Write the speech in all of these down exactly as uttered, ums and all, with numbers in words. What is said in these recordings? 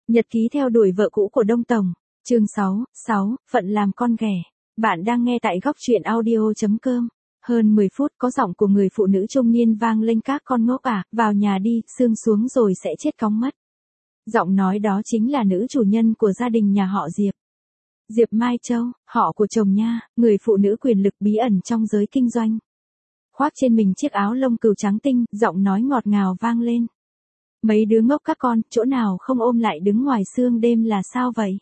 Nhật ký theo đuổi vợ cũ của Đông Tổng, chương sáu, sáu, phận làm con ghẻ. Bạn đang nghe tại góc truyện audio chấm com. Hơn mười phút có giọng của người phụ nữ trung niên vang lên: các con ngốc à, vào nhà đi, sương xuống rồi sẽ chết cóng mất. Giọng nói đó chính là nữ chủ nhân của gia đình nhà họ Diệp. Diệp Mai Châu, họ của chồng nha, người phụ nữ quyền lực bí ẩn trong giới kinh doanh. Khoác trên mình chiếc áo lông cừu trắng tinh, giọng nói ngọt ngào vang lên. Mấy đứa ngốc các con, chỗ nào không ôm lại đứng ngoài sương đêm là sao vậy?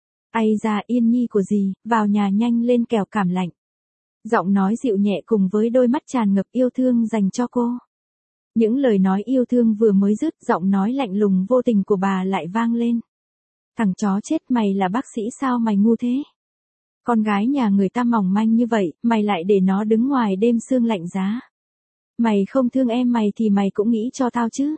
Ây da, Yên Nhi của dì, vào nhà nhanh lên kẻo cảm lạnh. Giọng nói dịu nhẹ cùng với đôi mắt tràn ngập yêu thương dành cho cô. Những lời nói yêu thương vừa mới dứt, giọng nói lạnh lùng vô tình của bà lại vang lên. Thằng chó chết, mày là bác sĩ sao mày ngu thế? Con gái nhà người ta mỏng manh như vậy, mày lại để nó đứng ngoài đêm sương lạnh giá. Mày không thương em mày thì mày cũng nghĩ cho tao chứ.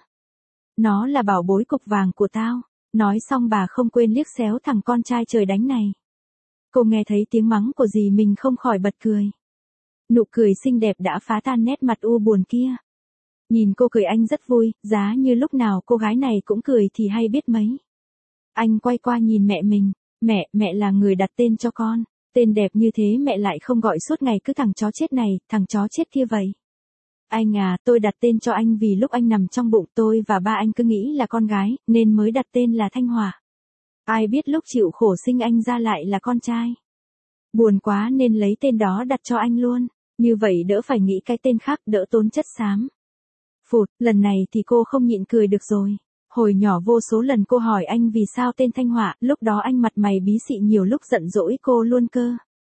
Nó là bảo bối cục vàng của tao. Nói xong bà không quên liếc xéo thằng con trai trời đánh này. Cô nghe thấy tiếng mắng của dì mình không khỏi bật cười. Nụ cười xinh đẹp đã phá tan nét mặt u buồn kia. Nhìn cô cười anh rất vui, giá như lúc nào cô gái này cũng cười thì hay biết mấy. Anh quay qua nhìn mẹ mình. Mẹ, mẹ là người đặt tên cho con. Tên đẹp như thế mẹ lại không gọi suốt ngày cứ thằng chó chết này, thằng chó chết kia vậy. Anh à, tôi đặt tên cho anh vì lúc anh nằm trong bụng tôi và ba anh cứ nghĩ là con gái, nên mới đặt tên là Thanh Hỏa. Ai biết lúc chịu khổ sinh anh ra lại là con trai. Buồn quá nên lấy tên đó đặt cho anh luôn, như vậy đỡ phải nghĩ cái tên khác, đỡ tốn chất xám. Phụt, lần này thì cô không nhịn cười được rồi. Hồi nhỏ vô số lần cô hỏi anh vì sao tên Thanh Hỏa, lúc đó anh mặt mày bí xị, nhiều lúc giận dỗi cô luôn cơ.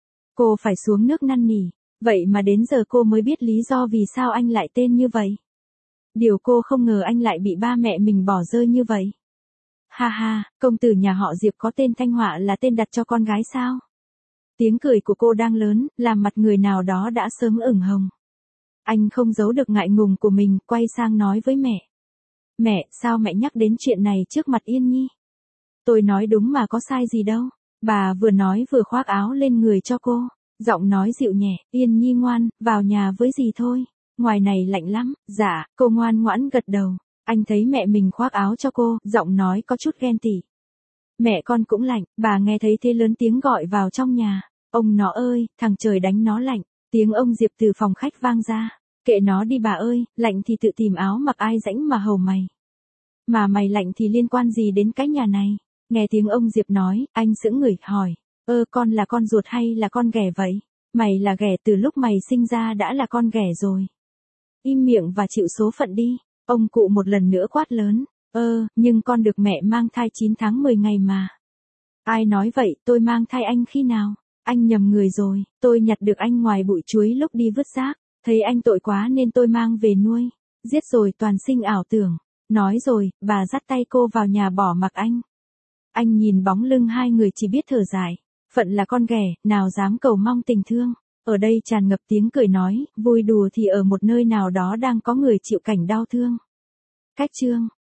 Cô phải xuống nước năn nỉ. Vậy mà đến giờ cô mới biết lý do vì sao anh lại tên như vậy. Điều cô không ngờ anh lại bị ba mẹ mình bỏ rơi như vậy. Ha ha, công tử nhà họ Diệp có tên Thanh Hỏa là tên đặt cho con gái sao? Tiếng cười của cô đang lớn, làm mặt người nào đó đã sớm ửng hồng. Anh không giấu được ngại ngùng của mình, quay sang nói với mẹ. Mẹ, sao mẹ nhắc đến chuyện này trước mặt Yên Nhi? Tôi nói đúng mà có sai gì đâu. Bà vừa nói vừa khoác áo lên người cho cô. Giọng nói dịu nhẹ, Yên Nhi ngoan, vào nhà với dì thôi. Ngoài này lạnh lắm. Dạ, cô ngoan ngoãn gật đầu. Anh thấy mẹ mình khoác áo cho cô, giọng nói có chút ghen tị. Mẹ con cũng lạnh, bà nghe thấy thế lớn tiếng gọi vào trong nhà. Ông nó ơi, thằng trời đánh nó lạnh. Tiếng ông Diệp từ phòng khách vang ra. Kệ nó đi bà ơi, lạnh thì tự tìm áo mặc, ai rãnh mà hầu mày. Mà mày lạnh thì liên quan gì đến cái nhà này? Nghe tiếng ông Diệp nói, anh sững người, hỏi. Ơ con là con ruột hay là con ghẻ vậy? Mày là ghẻ từ lúc mày sinh ra đã là con ghẻ rồi. Im miệng và chịu số phận đi. Ông cụ một lần nữa quát lớn. Ơ, nhưng con được mẹ mang thai chín tháng mười ngày mà. Ai nói vậy, tôi mang thai anh khi nào? Anh nhầm người rồi, tôi nhặt được anh ngoài bụi chuối lúc đi vứt rác. Thấy anh tội quá nên tôi mang về nuôi. Giết rồi toàn sinh ảo tưởng. Nói rồi, bà dắt tay cô vào nhà bỏ mặc anh. Anh nhìn bóng lưng hai người chỉ biết thở dài. Phận là con ghẻ, nào dám cầu mong tình thương. Ở đây tràn ngập tiếng cười nói, vui đùa thì ở một nơi nào đó đang có người chịu cảnh đau thương. Cách chương